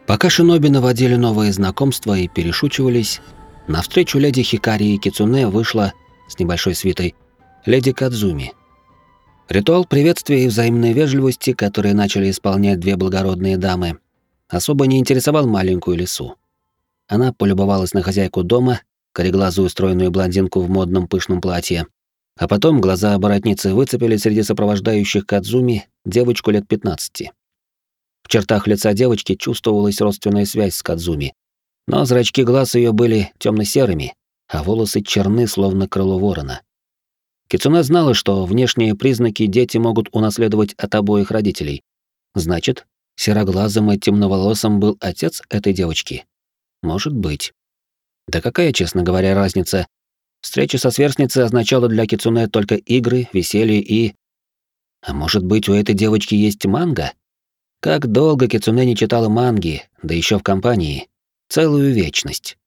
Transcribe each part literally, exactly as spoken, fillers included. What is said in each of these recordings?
Пока шиноби наводили новые знакомства и перешучивались, навстречу леди Хикари и Кицуне вышла с небольшой свитой леди Кадзуми. Ритуал приветствия и взаимной вежливости, которые начали исполнять две благородные дамы, особо не интересовал маленькую лису. Она полюбовалась на хозяйку дома, кореглазую стройную блондинку в модном пышном платье, а потом глаза оборотницы выцепили среди сопровождающих Кадзуми девочку лет пятнадцати. В чертах лица девочки чувствовалась родственная связь с Кадзуми, но зрачки глаз ее были темно-серыми, а волосы черны, словно крыло ворона. Кицуне знала, что внешние признаки дети могут унаследовать от обоих родителей. Значит, сероглазым и темноволосым был отец этой девочки? Может быть. Да какая, честно говоря, разница? Встреча со сверстницей означала для Кицуне только игры, веселье и... А может быть, у этой девочки есть манга? Как долго Кицуне не читала манги, да еще в компании. Целую вечность.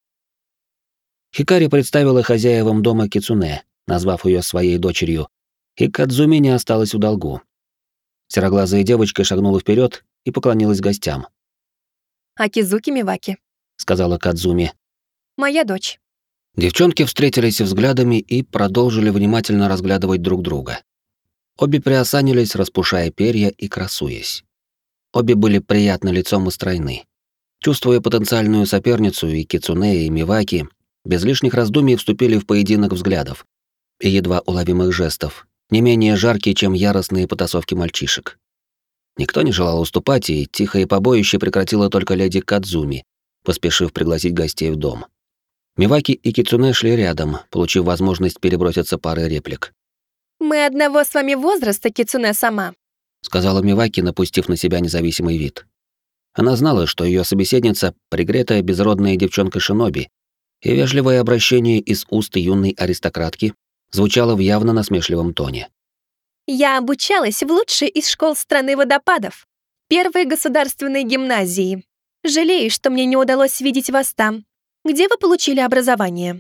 Хикари представила хозяевам дома Кицуне, назвав ее своей дочерью, и Кадзуми не осталась в долгу. Сероглазая девочка шагнула вперед и поклонилась гостям. «Акизуки Миваки», — сказала Кадзуми. «Моя дочь». Девчонки встретились взглядами и продолжили внимательно разглядывать друг друга. Обе приосанились, распушая перья и красуясь. Обе были приятны лицом и стройны. Чувствуя потенциальную соперницу, и Кицуне, и Миваки без лишних раздумий вступили в поединок взглядов и едва уловимых жестов, не менее жаркие, чем яростные потасовки мальчишек. Никто не желал уступать, и тихое побоище прекратила только леди Кадзуми, поспешив пригласить гостей в дом. Миваки и Кицуне шли рядом, получив возможность переброситься парой реплик. «Мы одного с вами возраста, Кицуне-сама», — сказала Миваки, напустив на себя независимый вид. Она знала, что ее собеседница — пригретая безродная девчонка-шиноби, и вежливое обращение из уст юной аристократки звучало в явно насмешливом тоне. «Я обучалась в лучшей из школ страны водопадов, первой государственной гимназии. Жалею, что мне не удалось видеть вас там. Где вы получили образование?»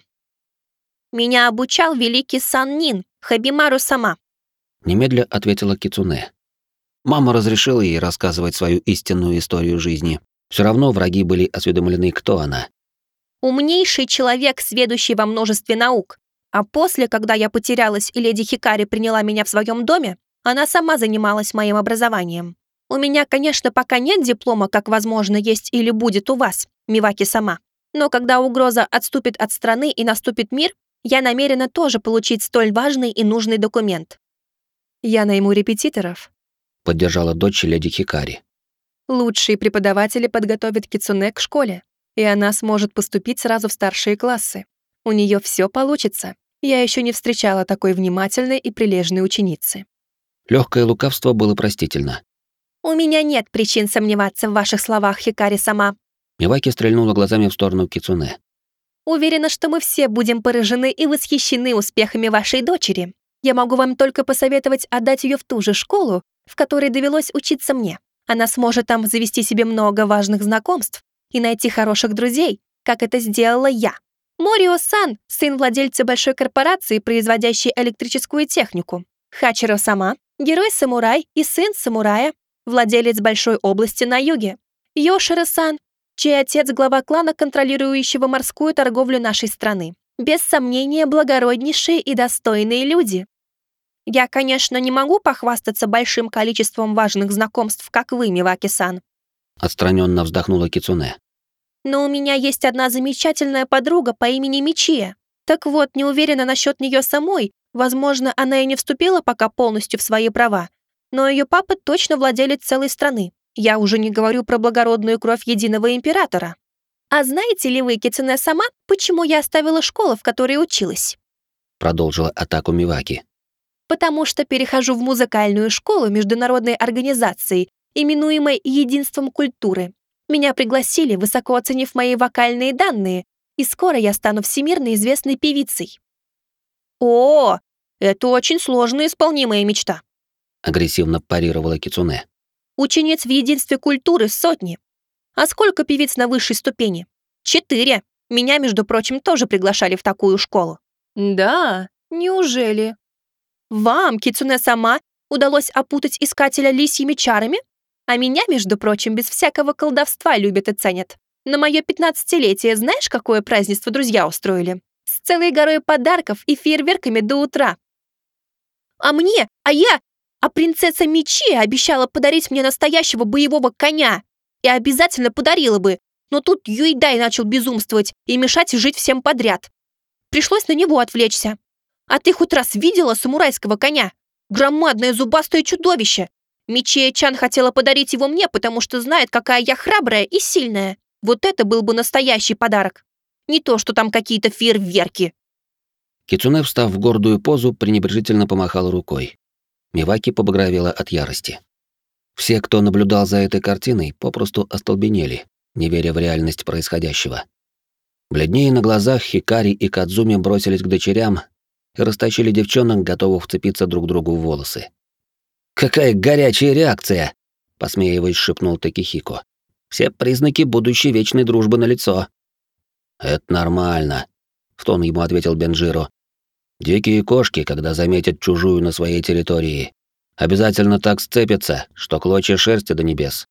«Меня обучал великий Саннин, Хабимару-сама», — немедля ответила Кицуне. Мама разрешила ей рассказывать свою истинную историю жизни. Все равно враги были осведомлены, кто она. «Умнейший человек, сведущий во множестве наук. А после, когда я потерялась и леди Хикари приняла меня в своем доме, она сама занималась моим образованием. У меня, конечно, пока нет диплома, как, возможно, есть или будет у вас, Миваки-сама. Но когда угроза отступит от страны и наступит мир, я намерена тоже получить столь важный и нужный документ». «Я найму репетиторов», — поддержала дочь леди Хикари. «Лучшие преподаватели подготовят Кицуне к школе, и она сможет поступить сразу в старшие классы. У нее все получится. Я еще не встречала такой внимательной и прилежной ученицы». Легкое лукавство было простительно. «У меня нет причин сомневаться в ваших словах, Хикари-сама». Миваки стрельнула глазами в сторону Кицуне. «Уверена, что мы все будем поражены и восхищены успехами вашей дочери. Я могу вам только посоветовать отдать ее в ту же школу, в которой довелось учиться мне. Она сможет там завести себе много важных знакомств и найти хороших друзей, как это сделала я. Морио-сан — сын владельца большой корпорации, производящей электрическую технику. Хачиро-сама — герой-самурай и сын самурая, владелец большой области на юге. Йоширо-сан, чей отец — глава клана, контролирующего морскую торговлю нашей страны. Без сомнения, благороднейшие и достойные люди. Я, конечно, не могу похвастаться большим количеством важных знакомств, как вы, Миваки-сан». Отстраненно вздохнула Кицуне. «Но у меня есть одна замечательная подруга по имени Мичия. Так вот, не уверена насчет нее самой. Возможно, она и не вступила пока полностью в свои права. Но ее папа точно владелец целой страны. Я уже не говорю про благородную кровь единого императора. А знаете ли вы, Кицуне-сама, почему я оставила школу, в которой училась?» Продолжила атаку Миваки. «Потому что перехожу в музыкальную школу международной организации, именуемой «Единством культуры». Меня пригласили, высоко оценив мои вокальные данные, и скоро я стану всемирно известной певицей». «О, это очень сложно исполнимая мечта», — агрессивно парировала Кицуне. «Учениц в единстве культуры сотни. А сколько певиц на высшей ступени? Четыре. Меня, между прочим, тоже приглашали в такую школу». «Да? Неужели?» «Вам, Кицуне-сама, удалось опутать искателя лисьими чарами? А меня, между прочим, без всякого колдовства любят и ценят. На мое пятнадцатилетие знаешь, какое празднество друзья устроили? С целой горой подарков и фейерверками до утра. А мне, а я, а принцесса Мичи обещала подарить мне настоящего боевого коня. И обязательно подарила бы, но тут Юйдай начал безумствовать и мешать жить всем подряд. Пришлось на него отвлечься. А ты хоть раз видела самурайского коня? Громадное зубастое чудовище. Мичия-чан хотела подарить его мне, потому что знает, какая я храбрая и сильная. Вот это был бы настоящий подарок. Не то, что там какие-то фейерверки. Кицуне, встав в гордую позу, пренебрежительно помахала рукой. Миваки побагровела от ярости. Все, кто наблюдал за этой картиной, попросту остолбенели, не веря в реальность происходящего. Бледнее на глазах Хикари и Кадзуми бросились к дочерям и растащили девчонок, готовых вцепиться друг другу в волосы. «Какая горячая реакция!» — посмеиваясь, шепнул Такихико. «Все признаки будущей вечной дружбы налицо». «Это нормально», — в тон ему ответил Бенджиро. «Дикие кошки, когда заметят чужую на своей территории, обязательно так сцепятся, что клочья шерсти до небес».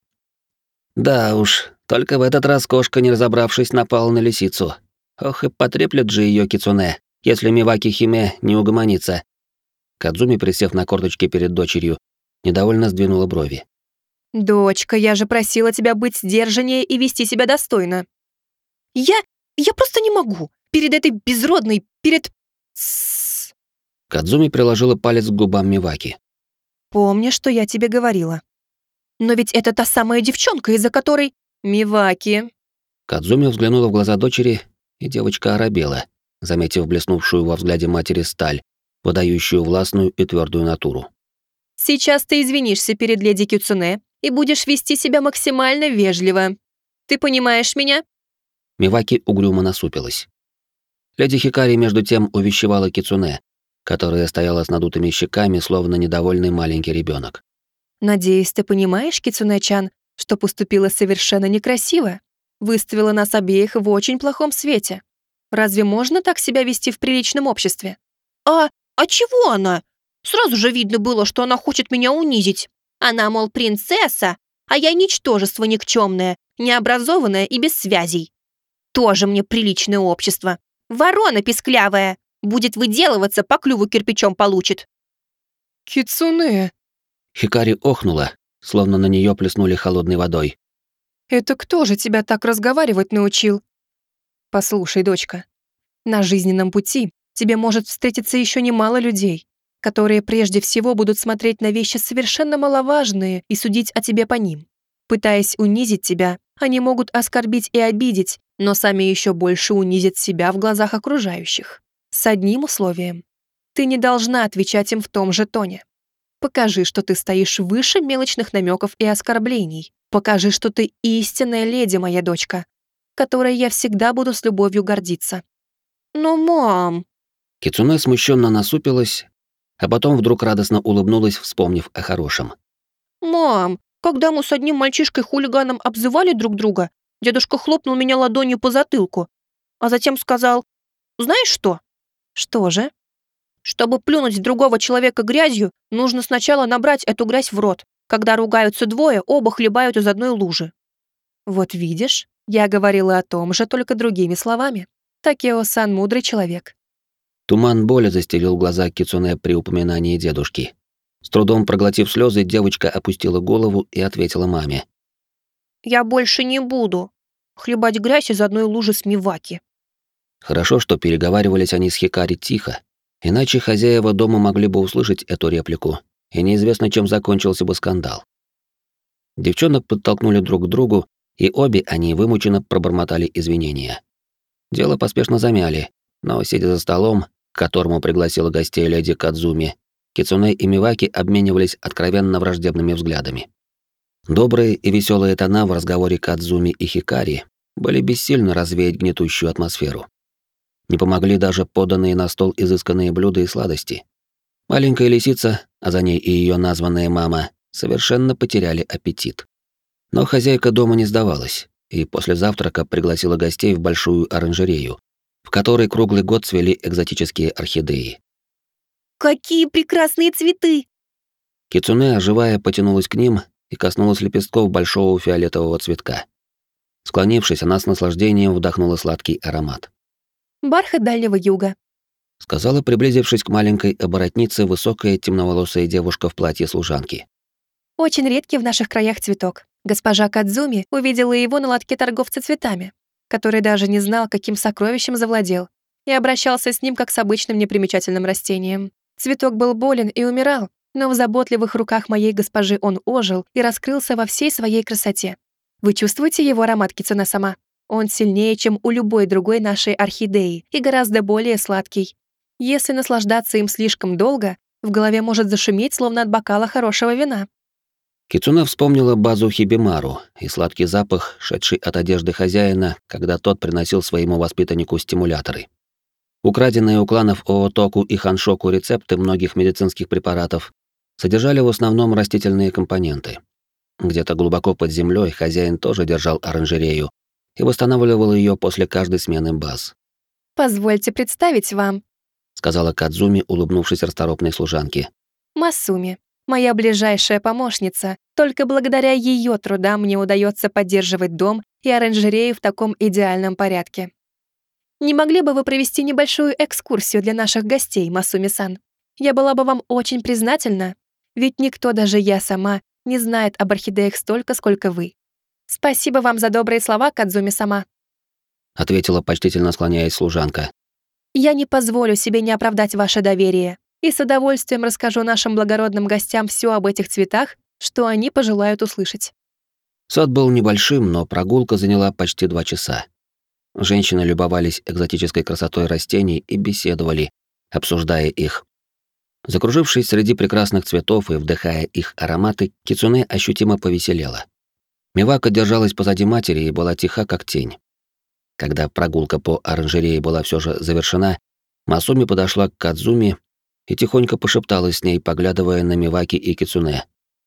«Да уж, только в этот раз кошка, не разобравшись, напала на лисицу. Ох, и потреплет же ее Кицуне, если Миваки Химе не угомонится». Кадзуми, присев на корточки перед дочерью, недовольно сдвинула брови. «Дочка, я же просила тебя быть сдержаннее и вести себя достойно». «Я... я просто не могу. Перед этой безродной... перед... Тссс». Кадзуми приложила палец к губам Миваки. «Помни, что я тебе говорила. Но ведь это та самая девчонка, из-за которой... Миваки...» Кадзуми взглянула в глаза дочери, и девочка оробела, заметив блеснувшую во взгляде матери сталь, выдающую властную и твердую натуру. «Сейчас ты извинишься перед леди Кицуне и будешь вести себя максимально вежливо. Ты понимаешь меня?» Миваки угрюмо насупилась. Леди Хикари между тем увещевала Кицуне, которая стояла с надутыми щеками, словно недовольный маленький ребенок. «Надеюсь, ты понимаешь, Кицуне-чан, что поступила совершенно некрасиво? Выставила нас обеих в очень плохом свете. Разве можно так себя вести в приличном обществе?» «А... а чего она? Сразу же видно было, что она хочет меня унизить. Она, мол, принцесса, а я ничтожество никчемное, необразованное и без связей. Тоже мне приличное общество. Ворона писклявая. Будет выделываться, по клюву кирпичом получит». «Кицуне, Хикари охнула, словно на нее плеснули холодной водой. это кто же тебя так разговаривать научил?» «Послушай, дочка, на жизненном пути тебе может встретиться еще немало людей, которые прежде всего будут смотреть на вещи совершенно маловажные и судить о тебе по ним. Пытаясь унизить тебя, они могут оскорбить и обидеть, но сами еще больше унизят себя в глазах окружающих. С одним условием. Ты не должна отвечать им в том же тоне. Покажи, что ты стоишь выше мелочных намеков и оскорблений. Покажи, что ты истинная леди, моя дочка, которой я всегда буду с любовью гордиться». «Но, мам...» Кицуне смущенно насупилась, а потом вдруг радостно улыбнулась, вспомнив о хорошем. «Мам, когда мы с одним мальчишкой-хулиганом обзывали друг друга, дедушка хлопнул меня ладонью по затылку, а затем сказал: знаешь что? «Что же?» Чтобы плюнуть в другого человека грязью, нужно сначала набрать эту грязь в рот. Когда ругаются двое, оба хлебают из одной лужи». «Вот видишь, я говорила о том же, только другими словами. Такео-сан мудрый человек». Туман боли застелил глаза Кицуне при упоминании дедушки. С трудом проглотив слезы, девочка опустила голову и ответила маме. «Я больше не буду хлебать грязь из одной лужи с Миваки». Хорошо, что переговаривались они с Хикари тихо, иначе хозяева дома могли бы услышать эту реплику, и неизвестно, чем закончился бы скандал. Девчонок подтолкнули друг к другу, и обе они вымученно пробормотали извинения. Дело поспешно замяли, но, сидя за столом, к которому пригласила гостей леди Кадзуми, Кицуне и Миваки обменивались откровенно враждебными взглядами. Добрые и веселые тона в разговоре Кадзуми и Хикари были бессильны развеять гнетущую атмосферу. Не помогли даже поданные на стол изысканные блюда и сладости. Маленькая лисица, а за ней и ее названная мама, совершенно потеряли аппетит. Но хозяйка дома не сдавалась, и после завтрака пригласила гостей в большую оранжерею, в которой круглый год цвели экзотические орхидеи. «Какие прекрасные цветы!» Кицуне, оживая, потянулась к ним и коснулась лепестков большого фиолетового цветка. Склонившись, она с наслаждением вдохнула сладкий аромат. «Бархат Дальнего Юга», — сказала, приблизившись к маленькой оборотнице, высокая темноволосая девушка в платье служанки. «очень редкий в наших краях цветок. Госпожа Кадзуми увидела его на лотке торговца цветами, который даже не знал, каким сокровищем завладел, и обращался с ним как с обычным непримечательным растением. Цветок был болен и умирал, но в заботливых руках моей госпожи он ожил и раскрылся во всей своей красоте. Вы чувствуете его аромат, Кицуне-сама? Он сильнее, чем у любой другой нашей орхидеи, и гораздо более сладкий. Если наслаждаться им слишком долго, в голове может зашуметь, словно от бокала хорошего вина». Кицуне вспомнила базу Хибимару и сладкий запах, шедший от одежды хозяина, когда тот приносил своему воспитаннику стимуляторы. Украденные у кланов Оотоку и Ханшоку рецепты многих медицинских препаратов содержали в основном растительные компоненты. Где-то глубоко под землей хозяин тоже держал оранжерею и восстанавливал ее после каждой смены баз. «Позвольте представить вам», — сказала Кадзуми, улыбнувшись расторопной служанке. «Масуми, моя ближайшая помощница. Только благодаря ее трудам мне удается поддерживать дом и оранжерею в таком идеальном порядке. Не могли бы вы провести небольшую экскурсию для наших гостей, Масуми-сан? Я была бы вам очень признательна, ведь никто, даже я сама, не знает об орхидеях столько, сколько вы. Спасибо вам за добрые слова, Кадзуми-сама», — ответила, почтительно склоняясь служанка. «Я не позволю себе не оправдать ваше доверие и с удовольствием расскажу нашим благородным гостям все об этих цветах, что они пожелают услышать». Сад был небольшим, но прогулка заняла почти два часа. Женщины любовались экзотической красотой растений и беседовали, обсуждая их. Закружившись среди прекрасных цветов и вдыхая их ароматы, Кицуне ощутимо повеселела. Мивака держалась позади матери и была тиха, как тень. Когда прогулка по оранжерее была все же завершена, Масуми подошла к Кадзуми и тихонько пошепталась с ней, поглядывая на Миваки и Кицуне.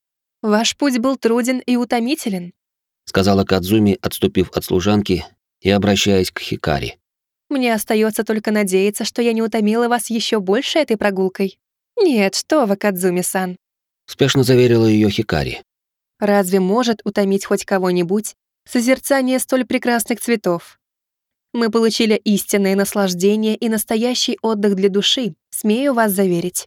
«Ваш путь был труден и утомителен», — сказала Кадзуми, отступив от служанки и обращаясь к Хикари. «Мне остается только надеяться, что я не утомила вас еще больше этой прогулкой». «Нет, что вы, Кадзуми-сан», — спешно заверила ее Хикари. «разве может утомить хоть кого-нибудь созерцание столь прекрасных цветов? Мы получили истинное наслаждение и настоящий отдых для души, смею вас заверить».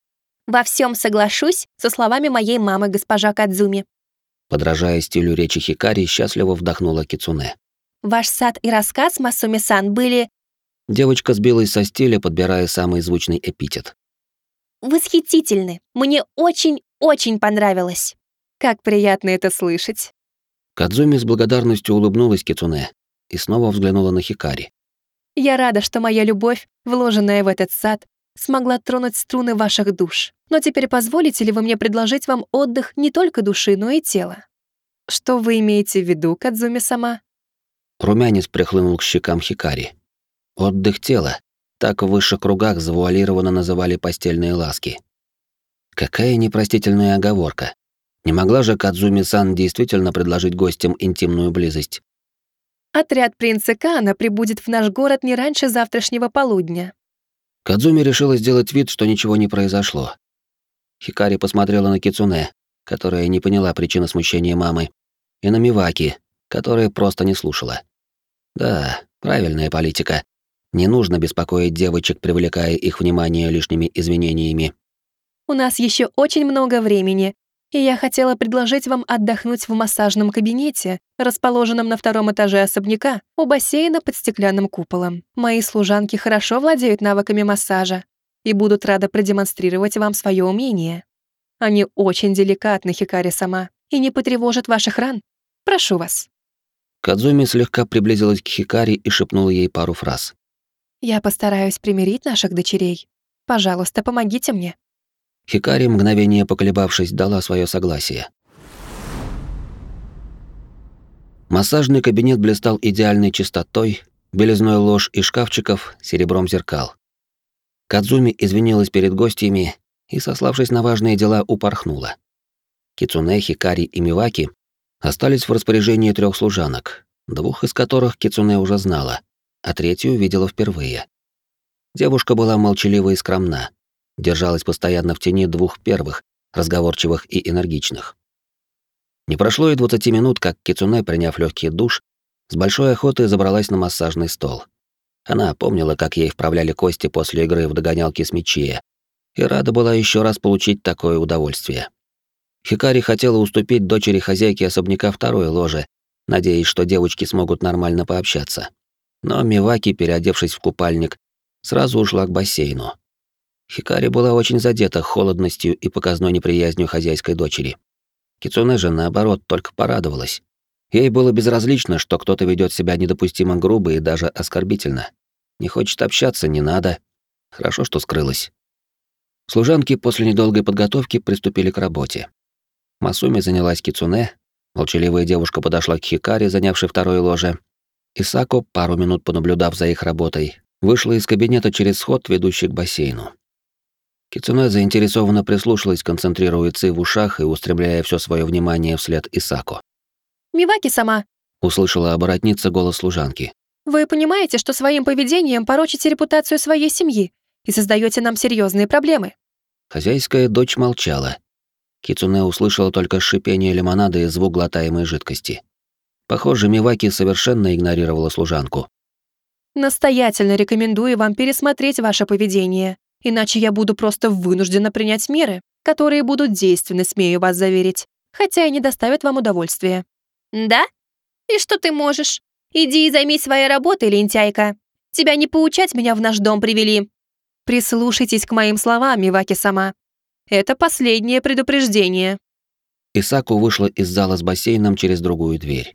«Во всем соглашусь со словами моей мамы, госпожа Кадзуми», подражая стилю речи Хикари, счастливо вдохнула Кицуне. «Ваш сад и рассказ, Масуми-сан, были...» Девочка сбилась со стиля, подбирая самый звучный эпитет. «Восхитительны. Мне очень-очень понравилось». «Как приятно это слышать». Кадзуми с благодарностью улыбнулась Кицуне и снова взглянула на Хикари. «Я рада, что моя любовь, вложенная в этот сад, смогла тронуть струны ваших душ. Но теперь позволите ли вы мне предложить вам отдых не только души, но и тела?» «Что вы имеете в виду, Кадзуми-сама?» Румянец прихлынул к щекам Хикари. Отдых тела. Так в высших кругах завуалированно называли постельные ласки. Какая непростительная оговорка. Не могла же Кадзуми-сан действительно предложить гостям интимную близость? «Отряд принца Каана прибудет в наш город не раньше завтрашнего полудня». Кадзуми решила сделать вид, что ничего не произошло. Хикари посмотрела на Кицуне, которая не поняла причины смущения мамы, и на Миваки, которая просто не слушала. Да, правильная политика. Не нужно беспокоить девочек, привлекая их внимание лишними извинениями. «У нас еще очень много времени, и я хотела предложить вам отдохнуть в массажном кабинете, расположенном на втором этаже особняка, у бассейна под стеклянным куполом. Мои служанки хорошо владеют навыками массажа и будут рады продемонстрировать вам свое умение. Они очень деликатны, Хикари-сама, и не потревожат ваших ран. Прошу вас». Кадзуми слегка приблизилась к Хикари и шепнула ей пару фраз. «Я постараюсь примирить наших дочерей. Пожалуйста, помогите мне». Хикари, мгновение поколебавшись, дала свое согласие. Массажный кабинет блистал идеальной чистотой, белизной лож и шкафчиков, серебром зеркал. Кадзуми извинилась перед гостями и, сославшись на важные дела, упорхнула. Кицуне, Хикари и Миваки остались в распоряжении трех служанок, двух из которых Кицуне уже знала, а третью видела впервые. Девушка была молчалива и скромна, держалась постоянно в тени двух первых, разговорчивых и энергичных. Не прошло и двадцати минут, как Кицуне, приняв легкий душ, с большой охотой забралась на массажный стол. Она помнила, как ей вправляли кости после игры в догонялки с Мичие, и рада была еще раз получить такое удовольствие. Хикари хотела уступить дочери хозяйки особняка второе ложе, надеясь, что девочки смогут нормально пообщаться. Но Миваки, переодевшись в купальник, сразу ушла к бассейну. Хикари была очень задета холодностью и показной неприязнью хозяйской дочери. Кицуне же, наоборот, только порадовалась. Ей было безразлично, что кто-то ведет себя недопустимо грубо и даже оскорбительно. Не хочет общаться — не надо. Хорошо, что скрылась. Служанки после недолгой подготовки приступили к работе. Масуми занялась Кицуне, молчаливая девушка подошла к Хикари, занявшей второе ложе. Исако, пару минут понаблюдав за их работой, вышла из кабинета через ход, ведущий к бассейну. Кицуне заинтересованно прислушалась, концентрируя ци в ушах и устремляя все свое внимание вслед Исако. Миваки сама, Услышала оборотница голос служанки. вы понимаете, что своим поведением порочите репутацию своей семьи и создаете нам серьезные проблемы? Хозяйская дочь молчала. Кицуне услышала только шипение лимонада и звук глотаемой жидкости. Похоже, Миваки совершенно игнорировала служанку. Настоятельно рекомендую вам пересмотреть ваше поведение, иначе я буду просто вынуждена принять меры, которые будут действенны, смею вас заверить, хотя и не доставят вам удовольствия. Да? И что ты можешь? Иди и займись своей работой, лентяйка. Тебя не поучать меня в наш дом привели. Прислушайтесь к моим словам, Миваки-сама. Это последнее предупреждение. Исаку вышла из зала с бассейном через другую дверь.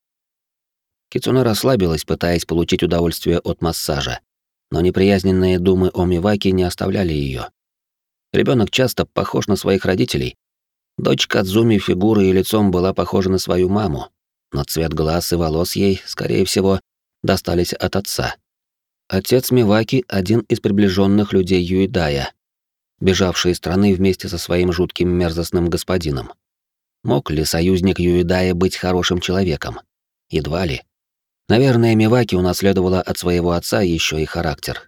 Кицуне расслабилась, пытаясь получить удовольствие от массажа, но неприязненные думы о Миваки не оставляли ее. Ребенок часто похож на своих родителей. Дочь Кадзуми фигурой и лицом была похожа на свою маму, но цвет глаз и волос ей, скорее всего, достались от отца. Отец Миваки — один из приближенных людей Юидая, бежавший из страны вместе со своим жутким мерзостным господином. Мог ли союзник Юидая быть хорошим человеком? Едва ли. Наверное, Миваки унаследовала от своего отца еще и характер.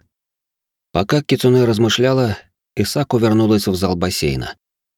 Пока Кицуне размышляла, Исаку вернулась в зал бассейна.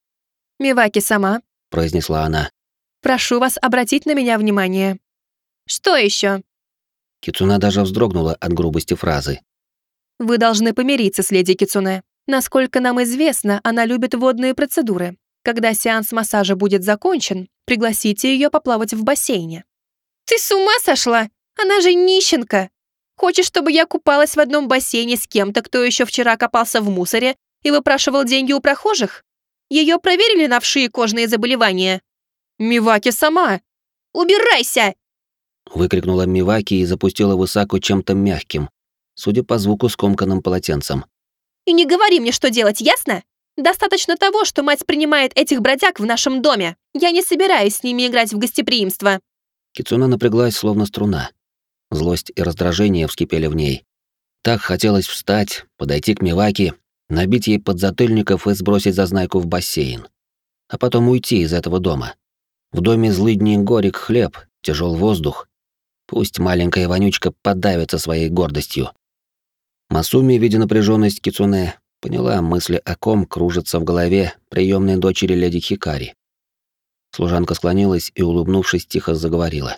Миваки-сама, Произнесла она. прошу вас обратить на меня внимание. Что еще? Кицуне даже вздрогнула от грубости фразы. Вы должны помириться с леди Кицуне. Насколько нам известно, она любит водные процедуры. Когда сеанс массажа будет закончен, пригласите ее поплавать в бассейне. Ты с ума сошла? Она же нищенка. Хочешь, чтобы я купалась в одном бассейне с кем-то, кто еще вчера копался в мусоре и выпрашивал деньги у прохожих? Ее проверили на вши и кожные заболевания? Миваки сама. Убирайся! Выкрикнула Миваки и запустила в Исаку чем-то мягким, судя по звуку, скомканным полотенцем. И не говори мне, что делать, ясно? Достаточно того, что мать принимает этих бродяг в нашем доме. Я не собираюсь с ними играть в гостеприимство. Кицуне напряглась, словно струна. Злость и раздражение вскипели в ней. Так хотелось встать, подойти к Миваки, набить ей подзатыльников и сбросить зазнайку в бассейн. А потом уйти из этого дома. В доме злыдней горек хлеб, тяжел воздух. Пусть маленькая вонючка подавится своей гордостью. Масуми, видя напряженность Кицуне, поняла, мысли о ком кружатся в голове приемной дочери леди Хикари. Служанка склонилась и, улыбнувшись, тихо заговорила.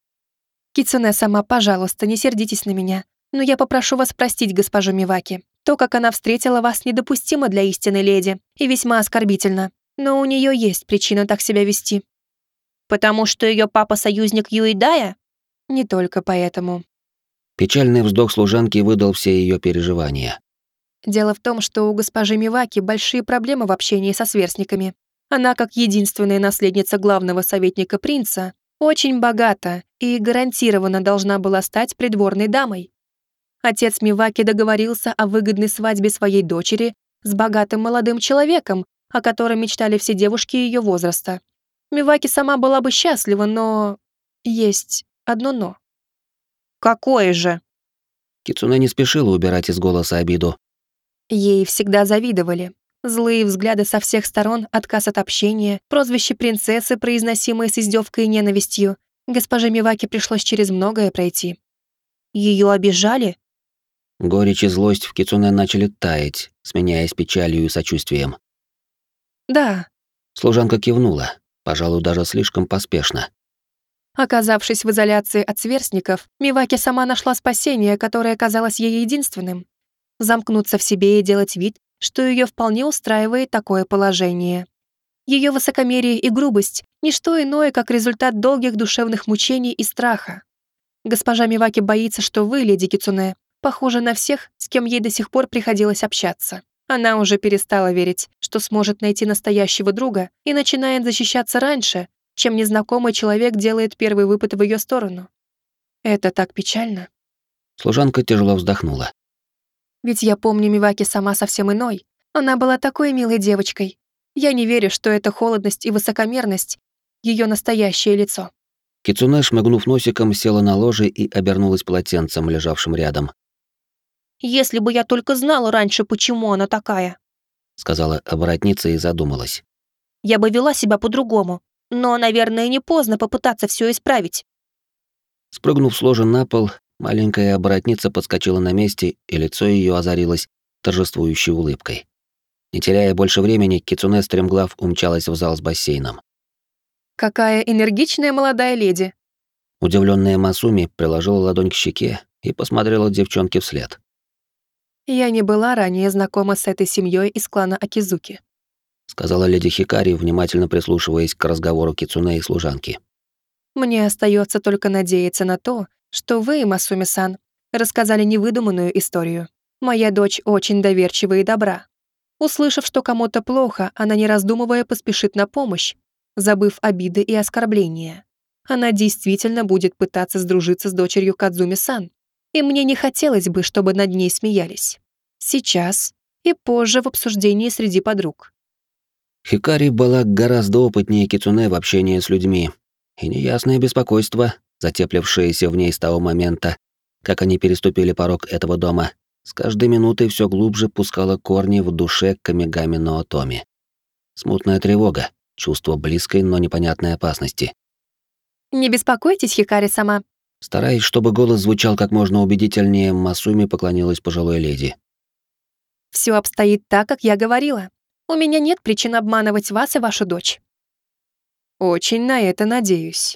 Кицуне сама, пожалуйста, не сердитесь на меня. Но я попрошу вас простить госпожу Миваки. То, как она встретила вас, недопустимо для истинной леди и весьма оскорбительно. Но у нее есть причина так себя вести. Потому что ее папа союзник Юидая? Не только поэтому. Печальный вздох служанки выдал все ее переживания. Дело в том, что у госпожи Миваки большие проблемы в общении со сверстниками. Она, как единственная наследница главного советника принца, очень богата и гарантированно должна была стать придворной дамой. Отец Миваки договорился о выгодной свадьбе своей дочери с богатым молодым человеком, о котором мечтали все девушки ее возраста. Миваки сама была бы счастлива, но... есть одно «но». Какое же? Кицуне не спешила убирать из голоса обиду. Ей всегда завидовали. Злые взгляды со всех сторон, отказ от общения, прозвище принцессы, произносимое с издевкой и ненавистью. Госпоже Миваки пришлось через многое пройти. Ее обижали? Горечь и злость в Кицуне начали таять, сменяясь печалью и сочувствием. Да. Служанка кивнула. пожалуй, даже слишком поспешно. Оказавшись в изоляции от сверстников, Миваки сама нашла спасение, которое казалось ей единственным. Замкнуться в себе и делать вид, что ее вполне устраивает такое положение. Ее высокомерие и грубость — ничто иное, как результат долгих душевных мучений и страха. Госпожа Миваки боится, что вы, леди Кицуне, похожи на всех, с кем ей до сих пор приходилось общаться. Она уже перестала верить, что сможет найти настоящего друга и начинает защищаться раньше, чем незнакомый человек делает первый выпад в ее сторону. Это так печально. Служанка тяжело вздохнула. Ведь я помню Миваки сама совсем иной. Она была такой милой девочкой. Я не верю, что эта холодность и высокомерность — ее настоящее лицо. Кицуне, шмыгнув носиком, села на ложе и обернулась полотенцем, лежавшим рядом. «Если бы я только знала раньше, почему она такая», — сказала оборотница и задумалась. «я бы вела себя по-другому. Но, наверное, не поздно попытаться все исправить». Спрыгнув с ложа на пол, маленькая оборотница подскочила на месте, и лицо ее озарилось торжествующей улыбкой. Не теряя больше времени, Кицуне стремглав умчалась в зал с бассейном. Какая энергичная молодая леди. Удивленная Масуми приложила ладонь к щеке и посмотрела девчонке вслед. Я не была ранее знакома с этой семьей из клана Акизуки, сказала леди Хикари, внимательно прислушиваясь к разговору Кицуне и служанки. Мне остается только надеяться на то, что вы, Масуми-сан, рассказали невыдуманную историю. Моя дочь очень доверчива и добра. Услышав, что кому-то плохо, она, не раздумывая, поспешит на помощь, забыв обиды и оскорбления. Она действительно будет пытаться сдружиться с дочерью Кадзуми-сан, и мне не хотелось бы, чтобы над ней смеялись. Сейчас и позже в обсуждении среди подруг. Хикари была гораздо опытнее Кицуне в общении с людьми, и неясное беспокойство, затеплившееся в ней с того момента, как они переступили порог этого дома, с каждой минутой все глубже пускало корни в душе Камигами Ноотоми. Смутная тревога, чувство близкой, но непонятной опасности. Не беспокойтесь, Хикари-сама. Стараясь, чтобы голос звучал как можно убедительнее, Масуми поклонилась пожилой леди. Все обстоит так, как я говорила. У меня нет причин обманывать вас и вашу дочь. Очень на это надеюсь.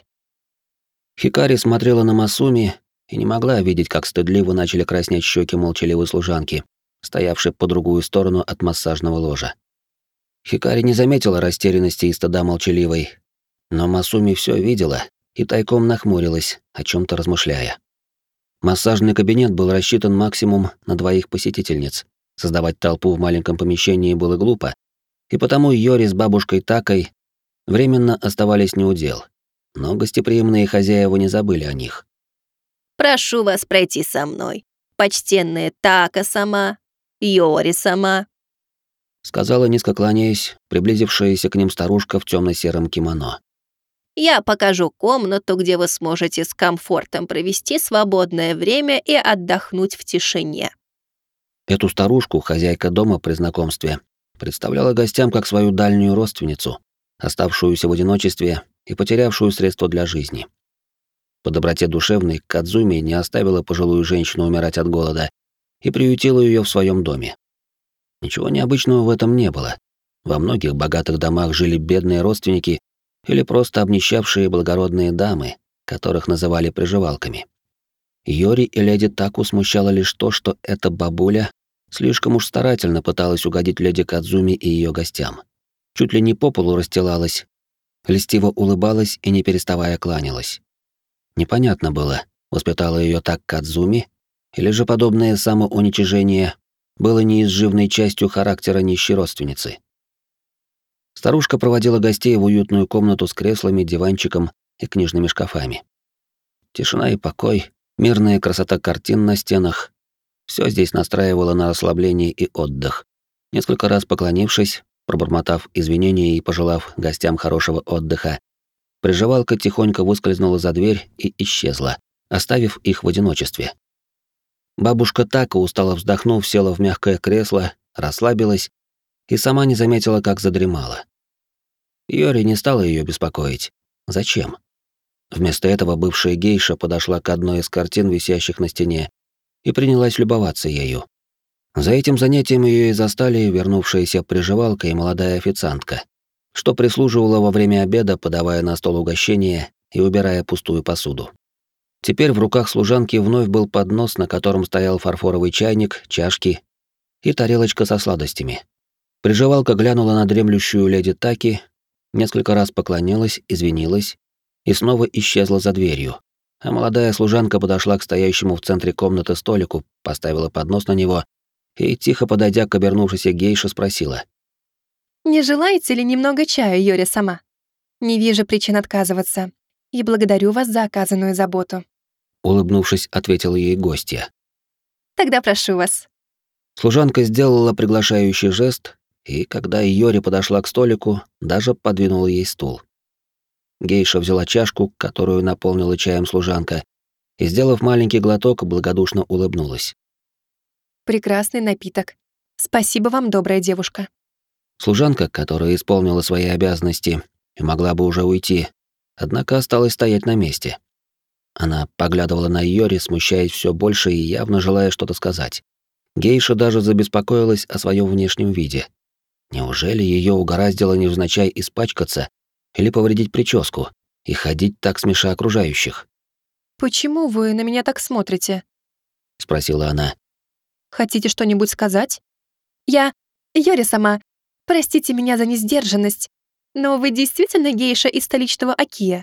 Хикари смотрела на Масуми и не могла видеть, как стыдливо начали краснеть щеки молчаливой служанки, стоявшей по другую сторону от массажного ложа. Хикари не заметила растерянности и стыда молчаливой, но Масуми все видела и тайком нахмурилась, о чем то размышляя. Массажный кабинет был рассчитан максимум на двоих посетительниц. Создавать толпу в маленьком помещении было глупо, и потому Йори с бабушкой Такой временно оставались неудел, но гостеприимные хозяева не забыли о них. «Прошу вас пройти со мной, почтенная Така сама, Йори сама», сказала, низко кланяясь, приблизившаяся к ним старушка в темно-сером кимоно. «Я покажу комнату, где вы сможете с комфортом провести свободное время и отдохнуть в тишине». Эту старушку хозяйка дома при знакомстве представляла гостям как свою дальнюю родственницу, оставшуюся в одиночестве и потерявшую средства для жизни. По доброте душевной Кадзуми не оставила пожилую женщину умирать от голода и приютила ее в своем доме. Ничего необычного в этом не было. Во многих богатых домах жили бедные родственники или просто обнищавшие благородные дамы, которых называли приживалками. Йори и леди Таку смущало лишь то, что эта бабуля слишком уж старательно пыталась угодить леди Кадзуми и ее гостям. Чуть ли не по полу расстилалась, льстиво улыбалась и не переставая кланялась. Непонятно было, воспитала ее так Кадзуми, или же подобное самоуничижение было неизживной частью характера нищей родственницы. Старушка проводила гостей в уютную комнату с креслами, диванчиком и книжными шкафами. Тишина и покой, мирная красота картин на стенах — все здесь настраивало на расслабление и отдых. Несколько раз поклонившись, пробормотав извинения и пожелав гостям хорошего отдыха, приживалка тихонько выскользнула за дверь и исчезла, оставив их в одиночестве. Бабушка Така, устало вздохнув, села в мягкое кресло, расслабилась и сама не заметила, как задремала. Йори не стала ее беспокоить. Зачем? Вместо этого бывшая гейша подошла к одной из картин, висящих на стене, и принялась любоваться ею. За этим занятием ее и застали вернувшаяся приживалка и молодая официантка. что прислуживала во время обеда, подавая на стол угощения и убирая пустую посуду. Теперь в руках служанки вновь был поднос, на котором стоял фарфоровый чайник, чашки и тарелочка со сладостями. Приживалка глянула на дремлющую леди Таки, несколько раз поклонилась, извинилась и снова исчезла за дверью. А молодая служанка подошла к стоящему в центре комнаты столику, поставила поднос на него и, тихо подойдя к обернувшейся гейше, спросила: «Не желаете ли немного чая, Йори сама? Не вижу причин отказываться. И благодарю вас за оказанную заботу». Улыбнувшись, ответила ей гостья. «Тогда прошу вас». Служанка сделала приглашающий жест, и, когда Йори подошла к столику, даже подвинула ей стул. Гейша взяла чашку, которую наполнила чаем служанка, и, сделав маленький глоток, благодушно улыбнулась. «Прекрасный напиток. Спасибо вам, добрая девушка». Служанка, которая исполнила свои обязанности и могла бы уже уйти, однако осталась стоять на месте. Она поглядывала на Йори, смущаясь все больше и явно желая что-то сказать. Гейша даже забеспокоилась о своем внешнем виде. Неужели ее угораздило невзначай испачкаться или повредить прическу и ходить так смеша окружающих? «Почему вы на меня так смотрите?» — спросила она. «Хотите что-нибудь сказать?» «Я... Йори сама. Простите меня за несдержанность, но вы действительно гейша из столичного Акия?»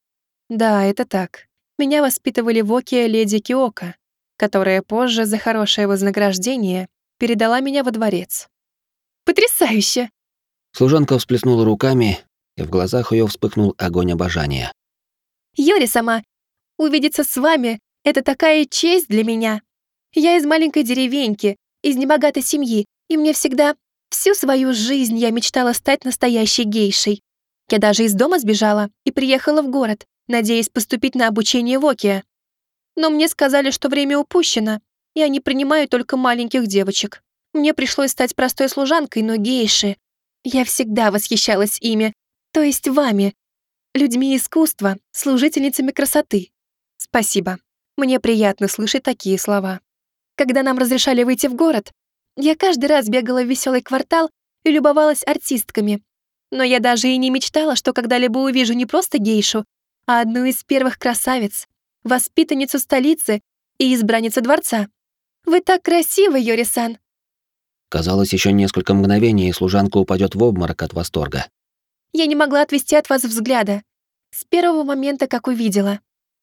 «Да, это так. Меня воспитывали в Окия леди Киока, которая позже за хорошее вознаграждение передала меня во дворец». «Потрясающе!» Служанка всплеснула руками, и в глазах ее вспыхнул огонь обожания. «Йори сама, увидеться с вами — это такая честь для меня. Я из маленькой деревеньки, из небогатой семьи, и мне всегда, всю свою жизнь я мечтала стать настоящей гейшей. Я даже из дома сбежала и приехала в город, надеясь поступить на обучение в Окия. Но мне сказали, что время упущено, и они принимают только маленьких девочек. Мне пришлось стать простой служанкой, но гейши. Я всегда восхищалась ими, то есть вами, людьми искусства, служительницами красоты. Спасибо. Мне приятно слышать такие слова. Когда нам разрешали выйти в город, я каждый раз бегала в веселый квартал и любовалась артистками. Но я даже и не мечтала, что когда-либо увижу не просто гейшу, а одну из первых красавиц, воспитанницу столицы и избранницу дворца. Вы так красивы, Йори-сан. Казалось, еще несколько мгновений, и служанка упадет в обморок от восторга. Я не могла отвести от вас взгляда. С первого момента, как увидела.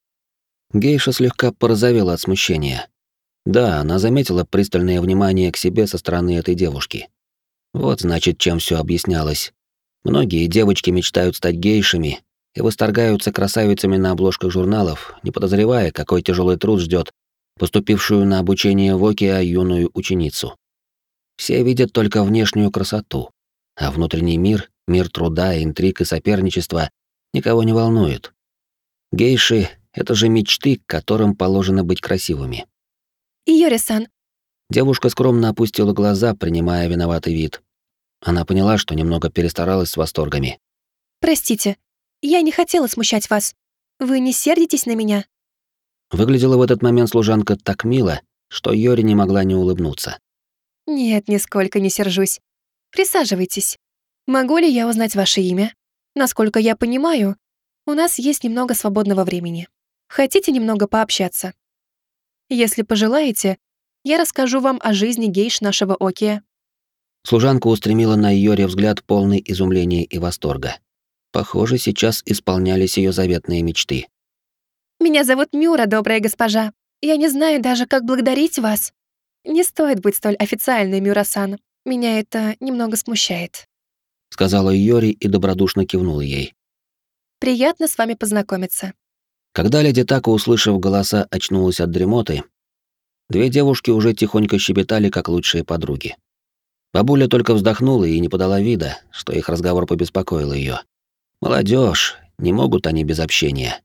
Гейша слегка порозовела от смущения. Да, она заметила пристальное внимание к себе со стороны этой девушки. Вот значит, чем все объяснялось. Многие девочки мечтают стать гейшами и восторгаются красавицами на обложках журналов, не подозревая, какой тяжелый труд ждет поступившую на обучение в Окия юную ученицу. Все видят только внешнюю красоту, а внутренний мир, мир труда, интриг и соперничества никого не волнует. Гейши — это же мечты, которым положено быть красивыми. Йори-сан. Девушка скромно опустила глаза, принимая виноватый вид. Она поняла, что немного перестаралась с восторгами. Простите, я не хотела смущать вас. Вы не сердитесь на меня? Выглядела в этот момент служанка так мило, что Йори не могла не улыбнуться. Нет, нисколько не сержусь. Присаживайтесь. Могу ли я узнать ваше имя? Насколько я понимаю, у нас есть немного свободного времени. Хотите немного пообщаться? Если пожелаете, я расскажу вам о жизни гейш нашего Окия. Служанка устремила на Йори взгляд полный изумления и восторга. Похоже, сейчас исполнялись ее заветные мечты. Меня зовут Мюра, добрая госпожа. Я не знаю даже, как благодарить вас. Не стоит быть столь официальной, Мюра-сан. Меня это немного смущает. Сказала Йори и добродушно кивнула ей. Приятно с вами познакомиться. Когда леди Така, услышав голоса, очнулась от дремоты, две девушки уже тихонько щебетали, как лучшие подруги. Бабуля только вздохнула и не подала вида, что их разговор побеспокоил ее. Молодежь, не могут они без общения.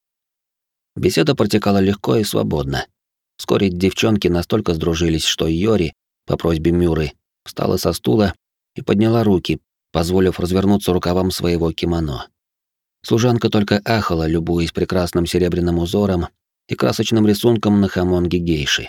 Беседа протекала легко и свободно. Вскоре девчонки настолько сдружились, что Йори, по просьбе Мюры, встала со стула и подняла руки, позволив развернуться рукавам своего кимоно. Служанка только ахала, любуясь прекрасным серебряным узором и красочным рисунком на хамонге гейши.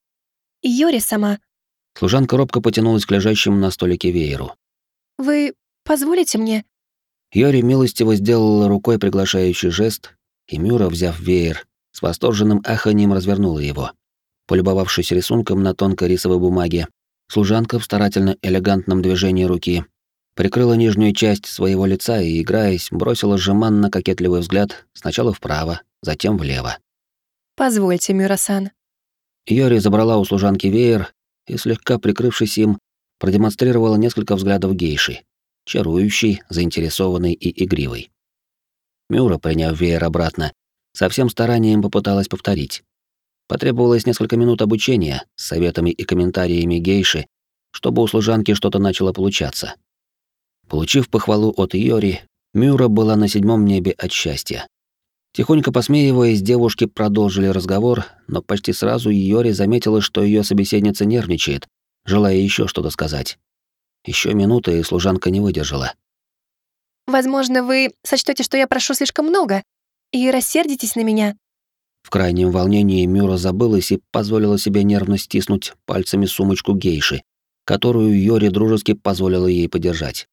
Йори сама. Служанка робко потянулась к лежащему на столике вееру. Вы позволите мне? Йори милостиво сделала рукой приглашающий жест, и Мюра, взяв веер, с восторженным аханьем развернула его. Полюбовавшись рисунком на тонкой рисовой бумаге, служанка в старательно элегантном движении руки прикрыла нижнюю часть своего лица и, играясь, бросила жеманно кокетливый взгляд сначала вправо, затем влево. «Позвольте, Мюрасан». Йори забрала у служанки веер и, слегка прикрывшись им, продемонстрировала несколько взглядов гейши, чарующий, заинтересованный и игривый. Мюра, приняв веер обратно, со всем старанием попыталась повторить. Потребовалось несколько минут обучения с советами и комментариями гейши, чтобы у служанки что-то начало получаться. Получив похвалу от Йори, Мюра была на седьмом небе от счастья. Тихонько посмеиваясь, девушки продолжили разговор, но почти сразу Йори заметила, что ее собеседница нервничает, желая еще что-то сказать. Еще минута, и служанка не выдержала. Возможно, вы сочтете, что я прошу слишком много, и рассердитесь на меня. В крайнем волнении Мюра забылась и позволила себе нервно стиснуть пальцами сумочку гейши, которую Йори дружески позволила ей подержать.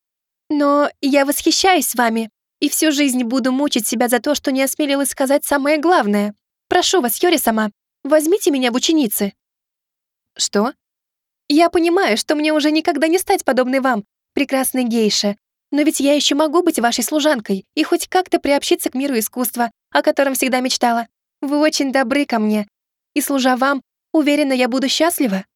Но я восхищаюсь вами, и всю жизнь буду мучить себя за то, что не осмелилась сказать самое главное. Прошу вас, Йори-сама, возьмите меня в ученицы. Что? Я понимаю, что мне уже никогда не стать подобной вам, прекрасной гейше, но ведь я еще могу быть вашей служанкой и хоть как-то приобщиться к миру искусства, о котором всегда мечтала. Вы очень добры ко мне, и, служа вам, уверена, я буду счастлива.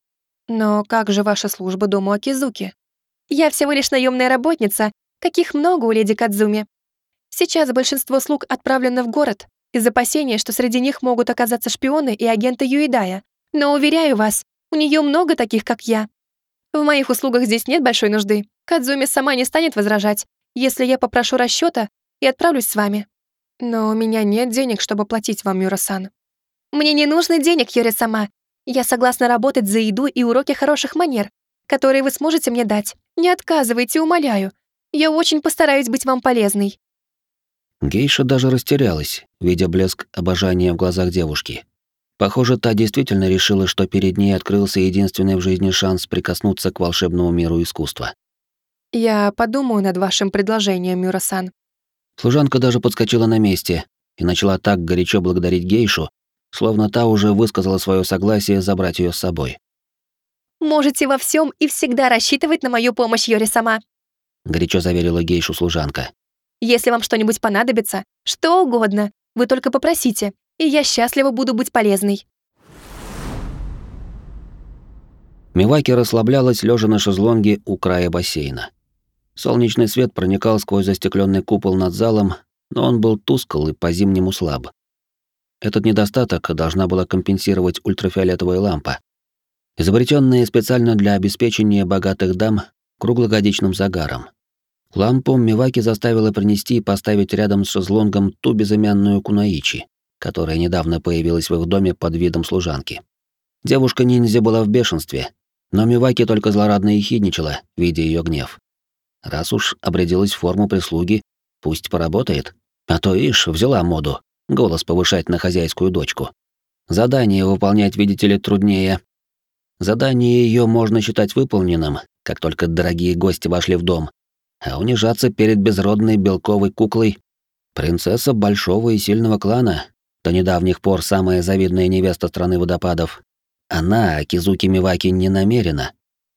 Но как же ваша служба дому Акизуки? Я всего лишь наемная работница, каких много у леди Кадзуми. Сейчас большинство слуг отправлено в город из опасения, что среди них могут оказаться шпионы и агенты Юидая. Но, уверяю вас, у нее много таких, как я. В моих услугах здесь нет большой нужды. Кадзуми сама не станет возражать, если я попрошу расчета и отправлюсь с вами. Но у меня нет денег, чтобы платить вам, Мюра-сан. Мне не нужно денег, Йори-сама. Я согласна работать за еду и уроки хороших манер, которые вы сможете мне дать. Не отказывайте, умоляю. Я очень постараюсь быть вам полезной. Гейша даже растерялась, видя блеск обожания в глазах девушки. Похоже, та действительно решила, что перед ней открылся единственный в жизни шанс прикоснуться к волшебному миру искусства. Я подумаю над вашим предложением, Мюра-сан. Служанка даже подскочила на месте и начала так горячо благодарить гейшу, словно та уже высказала свое согласие забрать ее с собой. Можете во всем и всегда рассчитывать на мою помощь, Йори-сама. Горячо заверила гейшу служанка. Если вам что-нибудь понадобится, что угодно, вы только попросите, и я счастлива буду быть полезной. Миваки расслаблялась, лежа на шезлонге у края бассейна. Солнечный свет проникал сквозь застекленный купол над залом, но он был тускл и по-зимнему слаб. Этот недостаток должна была компенсировать ультрафиолетовая лампа, изобретенная специально для обеспечения богатых дам круглогодичным загаром. Лампу Миваки заставила принести и поставить рядом с шезлонгом ту безымянную кунаичи, которая недавно появилась в их доме под видом служанки. Девушка-ниндзя была в бешенстве, но Миваки только злорадно ехидничала, видя ее гнев. Раз уж обрядилась в форму прислуги, пусть поработает, а то, ишь, взяла моду голос повышать на хозяйскую дочку. Задание выполнять, видите ли, труднее. Задание ее можно считать выполненным, как только дорогие гости вошли в дом, а унижаться перед безродной белковой куклой принцесса большого и сильного клана, до недавних пор самая завидная невеста страны водопадов, она, Акизуки Миваки, не намерена.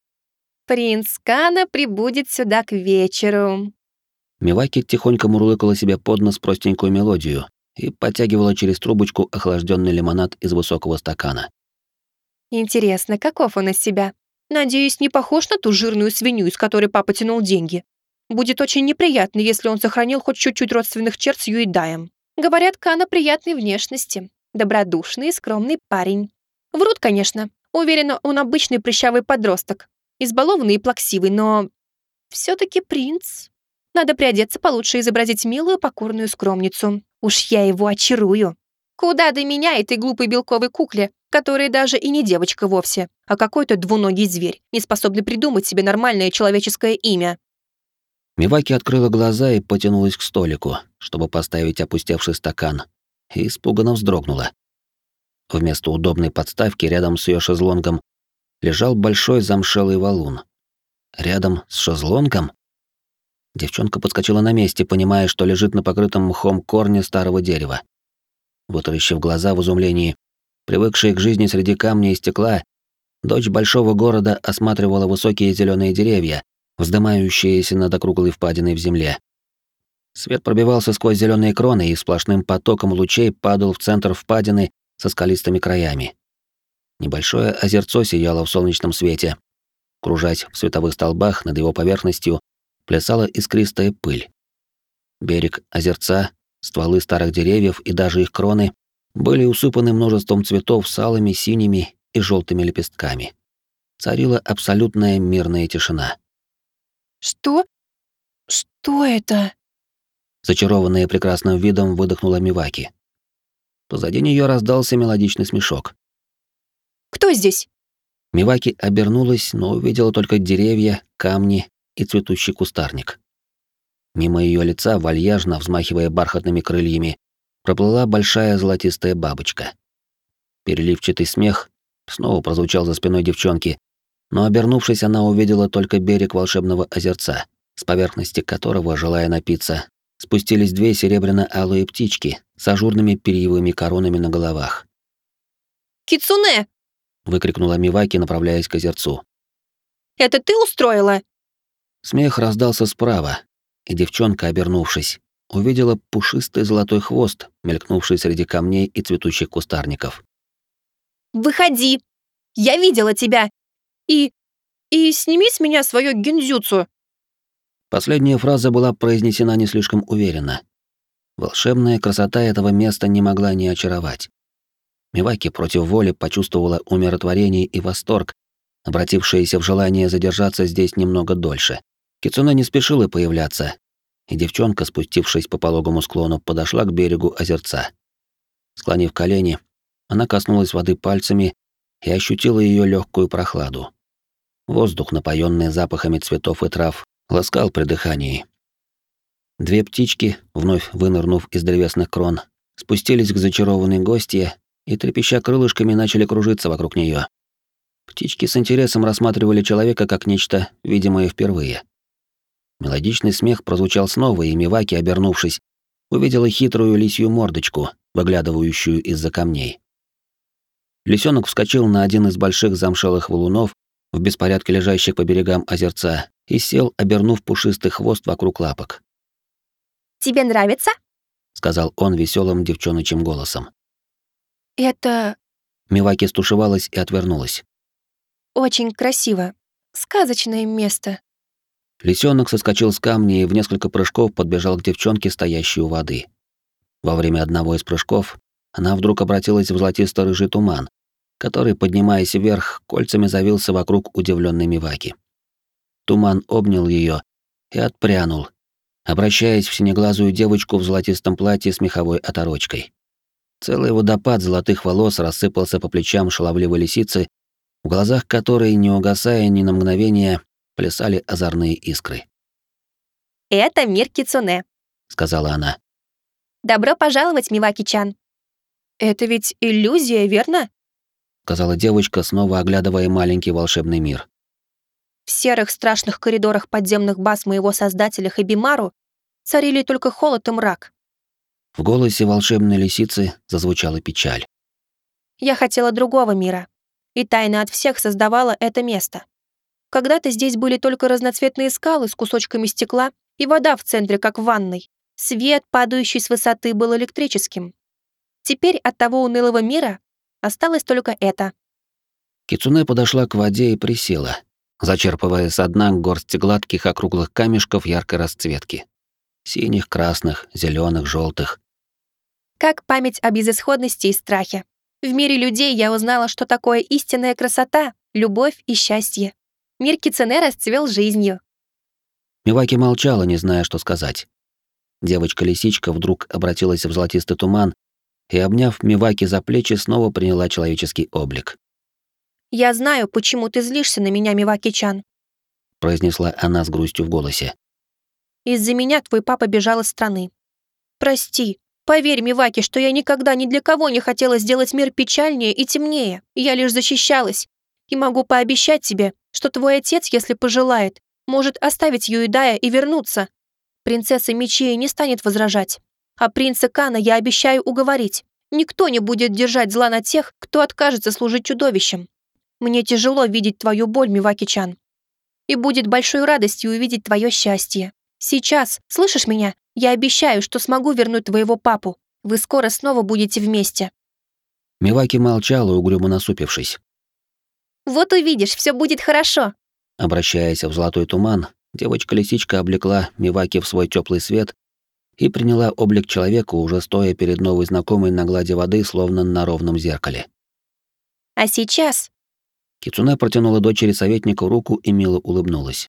Принц Кана прибудет сюда к вечеру. Миваки тихонько мурлыкала себе под нос простенькую мелодию и подтягивала через трубочку охлажденный лимонад из высокого стакана. Интересно, каков он из себя? Надеюсь, не похож на ту жирную свинью, из которой папа тянул деньги. Будет очень неприятно, если он сохранил хоть чуть-чуть родственных черт с Юидаем. Говорят, Кана приятной внешности, добродушный и скромный парень. Врут, конечно. Уверена, он обычный прыщавый подросток, избалованный и плаксивый, но все-таки принц. Надо приодеться получше и изобразить милую покорную скромницу. Уж я его очарую. Куда до меня этой глупой белковой кукле, которая даже и не девочка вовсе, а какой-то двуногий зверь, не способный придумать себе нормальное человеческое имя. Миваки открыла глаза и потянулась к столику, чтобы поставить опустевший стакан, и испуганно вздрогнула. Вместо удобной подставки рядом с ее шезлонгом лежал большой замшелый валун. Рядом с шезлонгом? Девчонка подскочила на месте, понимая, что лежит на покрытом мхом корне старого дерева. Вытаращив глаза в изумлении, привыкшая к жизни среди камня и стекла, дочь большого города осматривала высокие зеленые деревья, вздымающиеся над округлой впадиной в земле. Свет пробивался сквозь зеленые кроны и сплошным потоком лучей падал в центр впадины со скалистыми краями. Небольшое озерцо сияло в солнечном свете. Кружась в световых столбах над его поверхностью, плясала искристая пыль. Берег озерца, стволы старых деревьев и даже их кроны были усыпаны множеством цветов с алыми, синими и желтыми лепестками. Царила абсолютная мирная тишина. Что? Что это? Зачарованная прекрасным видом, выдохнула Миваки. Позади нее раздался мелодичный смешок. Кто здесь? Миваки обернулась, но увидела только деревья, камни и цветущий кустарник. Мимо ее лица, вальяжно взмахивая бархатными крыльями, проплыла большая золотистая бабочка. Переливчатый смех снова прозвучал за спиной девчонки, но, обернувшись, она увидела только берег волшебного озерца, с поверхности которого, желая напиться, спустились две серебряно-алые птички с ажурными перьевыми коронами на головах. «Кицуне!» — выкрикнула Миваки, направляясь к озерцу. «Это ты устроила?» Смех раздался справа, и девчонка, обернувшись, увидела пушистый золотой хвост, мелькнувший среди камней и цветущих кустарников. «Выходи! Я видела тебя! И... и сними с меня свое гинзюцу!» Последняя фраза была произнесена не слишком уверенно. Волшебная красота этого места не могла не очаровать. Миваки против воли почувствовала умиротворение и восторг, обратившееся в желание задержаться здесь немного дольше. Кицуне не спешила появляться, и девчонка, спустившись по пологому склону, подошла к берегу озерца. Склонив колени, она коснулась воды пальцами и ощутила ее легкую прохладу. Воздух, напоенный запахами цветов и трав, ласкал при дыхании. Две птички, вновь вынырнув из древесных крон, спустились к зачарованной гостье и, трепеща крылышками, начали кружиться вокруг нее. Птички с интересом рассматривали человека как нечто видимое впервые. Мелодичный смех прозвучал снова, и Миваки, обернувшись, увидела хитрую лисью мордочку, выглядывающую из-за камней. Лисенок вскочил на один из больших замшелых валунов, в беспорядке лежащих по берегам озерца, и сел, обернув пушистый хвост вокруг лапок. «Тебе нравится?» — сказал он веселым девчоночьим голосом. Это Миваки стушевалась и отвернулась. очень красиво. Сказочное место. Лисенок соскочил с камня и в несколько прыжков подбежал к девчонке, стоящей у воды. Во время одного из прыжков она вдруг обратилась в золотисто-рыжий туман, который, поднимаясь вверх, кольцами завился вокруг удивленной Миваки. Туман обнял ее и отпрянул, обращаясь в синеглазую девочку в золотистом платье с меховой оторочкой. Целый водопад золотых волос рассыпался по плечам шаловливой лисицы, в глазах которой, не угасая ни на мгновение, плясали озорные искры. «Это мир Кицуне», — сказала она. «Добро пожаловать, Миваки-чан». Это ведь иллюзия, верно? — сказала девочка, снова оглядывая маленький волшебный мир. В серых страшных коридорах подземных баз моего создателя Хабимару царили только холод и мрак. В голосе волшебной лисицы зазвучала печаль. Я хотела другого мира, и тайно от всех создавала это место. Когда-то здесь были только разноцветные скалы с кусочками стекла и вода в центре, как в ванной. Свет, падающий с высоты, был электрическим. Теперь от того унылого мира осталось только это. Кицуне подошла к воде и присела, зачерпывая со дна горсть гладких округлых камешков яркой расцветки. Синих, красных, зеленых, желтых. Как память о безысходности и страхе. В мире людей я узнала, что такое истинная красота, любовь и счастье. Мир Кицуне расцвел жизнью. Миваки молчала, не зная, что сказать. Девочка-лисичка вдруг обратилась в золотистый туман и, обняв Миваки за плечи, снова приняла человеческий облик. «Я знаю, почему ты злишься на меня, Миваки-чан. Произнесла она с грустью в голосе. Из-за меня твой папа бежал из страны. Прости, поверь, Миваки, что я никогда ни для кого не хотела сделать мир печальнее и темнее. Я лишь защищалась. И могу пообещать тебе, что твой отец, если пожелает, может оставить Юидая и вернуться. Принцесса Мечей не станет возражать. А принца Кана я обещаю уговорить. Никто не будет держать зла на тех, кто откажется служить чудовищем. Мне тяжело видеть твою боль, Миваки-чан. И будет большой радостью увидеть твое счастье. Сейчас, слышишь меня? Я обещаю, что смогу вернуть твоего папу. Вы скоро снова будете вместе». Миваки молчала, угрюмо насупившись. «Вот увидишь, все будет хорошо». Обращаясь в золотой туман, девочка-лисичка облекла Миваки в свой теплый свет и приняла облик человека, уже стоя перед новой знакомой на глади воды, словно на ровном зеркале. «А сейчас...» Кицуне протянула дочери советнику руку и мило улыбнулась.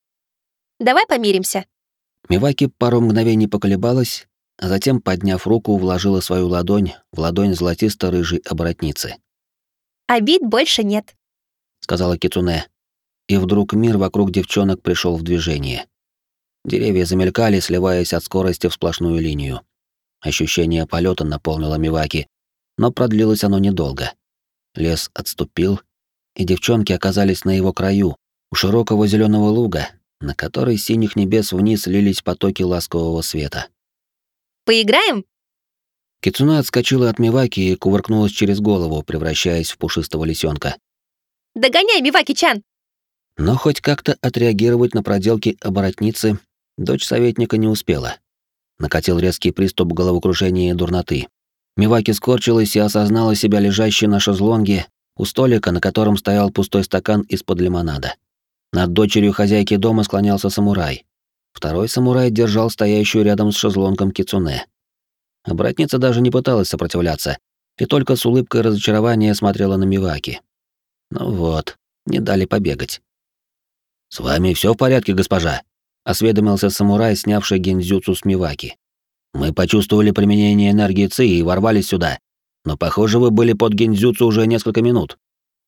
«Давай помиримся». Миваки пару мгновений поколебалась, а затем, подняв руку, вложила свою ладонь в ладонь золотисто-рыжей оборотницы. «Обид больше нет», — сказала Кицуне. И вдруг мир вокруг девчонок пришел в движение. Деревья замелькали, сливаясь от скорости в сплошную линию. Ощущение полета наполнило Миваки, но продлилось оно недолго. Лес отступил, и девчонки оказались на его краю, у широкого зеленого луга, на который с синих небес вниз лились потоки ласкового света. «Поиграем?» Кицуне отскочила от Миваки и кувыркнулась через голову, превращаясь в пушистого лисенка. «Догоняй, Миваки-чан!» Но хоть как-то отреагировать на проделки оборотницы дочь советника не успела. Накатил резкий приступ головокружения и дурноты. Миваки скорчилась и осознала себя лежащей на шезлонге у столика, на котором стоял пустой стакан из-под лимонада. Над дочерью хозяйки дома склонялся самурай. Второй самурай держал стоящую рядом с шезлонгом Кицуне. Оборотница даже не пыталась сопротивляться, и только с улыбкой разочарования смотрела на Миваки. Ну вот, не дали побегать. «С вами все в порядке, госпожа?» — осведомился самурай, снявший гинзюцу с Миваки. «Мы почувствовали применение энергии ци и ворвались сюда, но, похоже, вы были под гинзюцу уже несколько минут».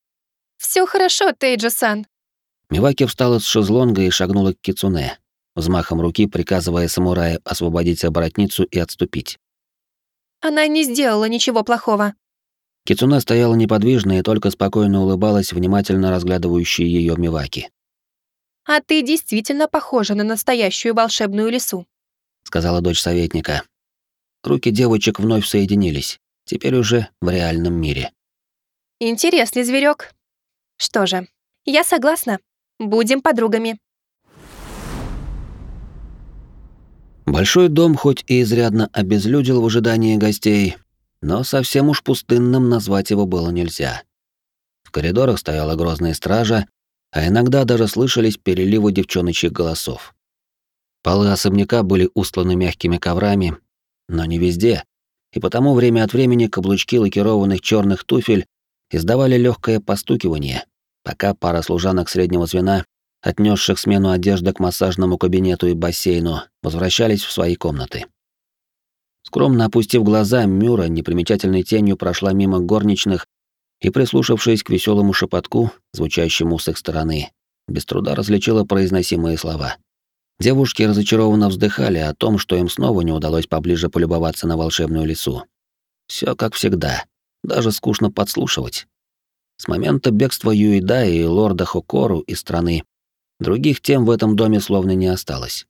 Все хорошо, Тейджа-сан». Миваки встала с шезлонга и шагнула к Кицуне, взмахом руки приказывая самураю освободить оборотницу и отступить. Она не сделала ничего плохого. Кицуне стояла неподвижно и только спокойно улыбалась внимательно разглядывающей ее Миваки. А ты действительно похожа на настоящую волшебную лису, сказала дочь советника. Руки девочек вновь соединились, теперь уже в реальном мире. Интересный зверек. Что же, я согласна. Будем подругами. Большой дом хоть и изрядно обезлюдил в ожидании гостей, но совсем уж пустынным назвать его было нельзя. В коридорах стояла грозная стража, а иногда даже слышались переливы девчоночьих голосов. Полы особняка были устланы мягкими коврами, но не везде, и потому время от времени каблучки лакированных черных туфель издавали легкое постукивание, пока пара служанок среднего звена, отнесших смену одежды к массажному кабинету и бассейну, возвращались в свои комнаты. Скромно опустив глаза, Мюра непримечательной тенью прошла мимо горничных и, прислушавшись к веселому шепотку, звучащему с их стороны, без труда различила произносимые слова. Девушки разочарованно вздыхали о том, что им снова не удалось поближе полюбоваться на волшебную лису. Все как всегда, даже скучно подслушивать. С момента бегства Юида и лорда Хокору из страны других тем в этом доме словно не осталось.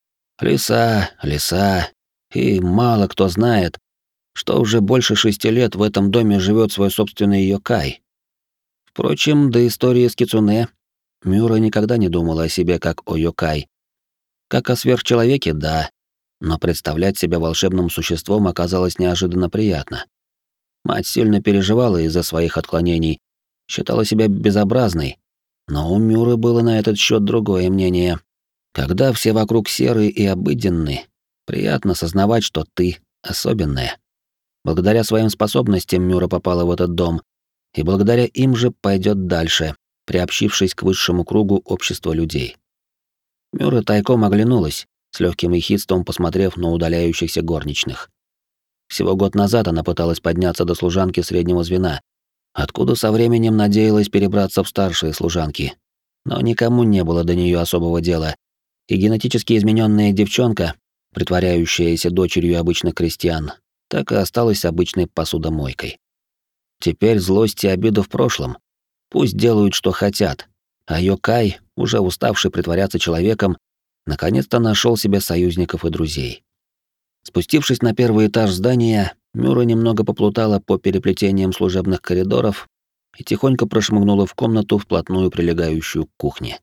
Лиса, лиса, и мало кто знает, что уже больше шести лет в этом доме живет свой собственный йокай. Впрочем, до истории с Кицуне Мюра никогда не думала о себе как о йокай. Как о сверхчеловеке, да, но представлять себя волшебным существом оказалось неожиданно приятно. Мать сильно переживала из-за своих отклонений, считала себя безобразной, но у Мюры было на этот счет другое мнение. Когда все вокруг серые и обыденны, приятно сознавать, что ты особенная. Благодаря своим способностям Мюра попала в этот дом, и благодаря им же пойдет дальше, приобщившись к высшему кругу общества людей. Мюра тайком оглянулась, с легким ехидством посмотрев на удаляющихся горничных. Всего год назад она пыталась подняться до служанки среднего звена, откуда со временем надеялась перебраться в старшие служанки. Но никому не было до нее особого дела, и генетически измененная девчонка, притворяющаяся дочерью обычных крестьян, так и осталась обычной посудомойкой. Теперь злость и обида в прошлом. Пусть делают, что хотят, а Йокай, уже уставший притворяться человеком, наконец-то нашел себе союзников и друзей. Спустившись на первый этаж здания, Мюра немного поплутала по переплетениям служебных коридоров и тихонько прошмыгнула в комнату, вплотную прилегающую к кухне.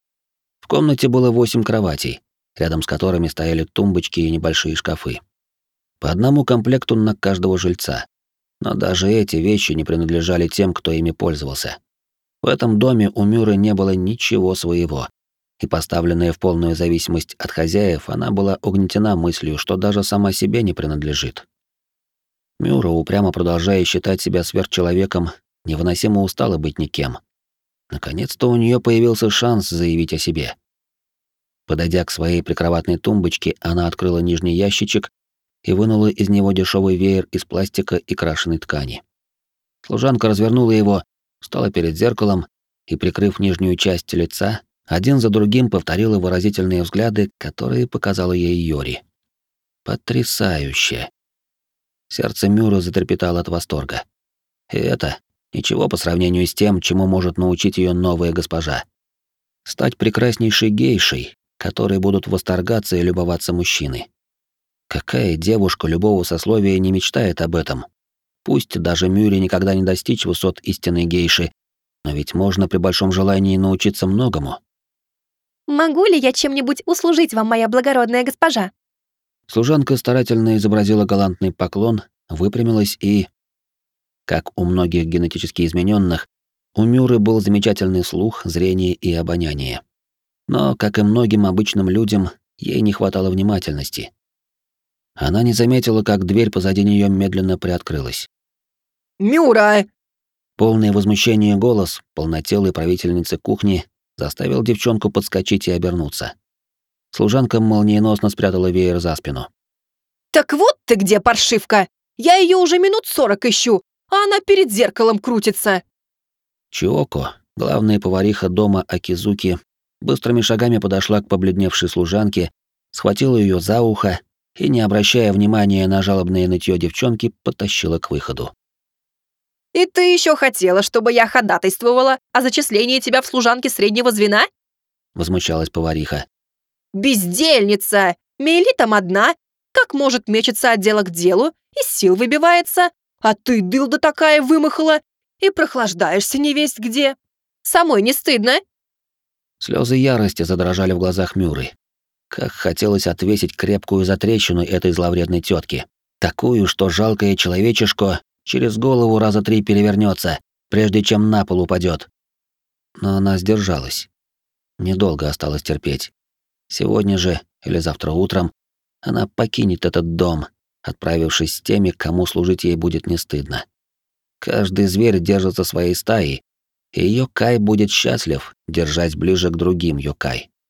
В комнате было восемь кроватей, рядом с которыми стояли тумбочки и небольшие шкафы. По одному комплекту на каждого жильца. Но даже эти вещи не принадлежали тем, кто ими пользовался. В этом доме у Мюры не было ничего своего, и поставленная в полную зависимость от хозяев, она была угнетена мыслью, что даже сама себе не принадлежит. Мюра, упрямо продолжая считать себя сверхчеловеком, невыносимо устала быть никем. Наконец-то у нее появился шанс заявить о себе. Подойдя к своей прикроватной тумбочке, она открыла нижний ящичек и вынула из него дешевый веер из пластика и крашеной ткани. Служанка развернула его, встала перед зеркалом и, прикрыв нижнюю часть лица, один за другим повторила выразительные взгляды, которые показала ей Йори. Потрясающе! Сердце Мюры затрепетало от восторга. И это ничего по сравнению с тем, чему может научить ее новая госпожа. Стать прекраснейшей гейшей, которой будут восторгаться и любоваться мужчины. Какая девушка любого сословия не мечтает об этом? Пусть даже Мюре никогда не достичь высот истинной гейши, но ведь можно при большом желании научиться многому. «Могу ли я чем-нибудь услужить вам, моя благородная госпожа?» Служанка старательно изобразила галантный поклон, выпрямилась и... Как у многих генетически измененных, у Мюры был замечательный слух, зрение и обоняние. Но, как и многим обычным людям, ей не хватало внимательности. Она не заметила, как дверь позади нее медленно приоткрылась. «Мюра!» Полное возмущение голос полнотелой правительницы кухни заставил девчонку подскочить и обернуться. Служанка молниеносно спрятала веер за спину. «Так вот ты где, паршивка! Я ее уже минут сорок ищу, а она перед зеркалом крутится!» Чиоко, главная повариха дома Акизуки, быстрыми шагами подошла к побледневшей служанке, схватила ее за ухо и, не обращая внимания на жалобное нытье девчонки, потащила к выходу. «И ты еще хотела, чтобы я ходатайствовала о зачислении тебя в служанки среднего звена?» — возмущалась повариха. «Бездельница! Мели там одна, как может мечется от дела к делу, из сил выбивается, а ты, дылда такая, вымахала и прохлаждаешься невесть где. Самой не стыдно?» Слезы ярости задрожали в глазах Мюры. Как хотелось отвесить крепкую затрещину этой зловредной тетке, такую, что жалкое человечешко через голову раза три перевернется, прежде чем на пол упадет. Но она сдержалась. Недолго осталось терпеть. Сегодня же или завтра утром она покинет этот дом, отправившись с теми, кому служить ей будет не стыдно. Каждый зверь держится своей стаи, и Йокай будет счастлив, держась ближе к другим Йокай.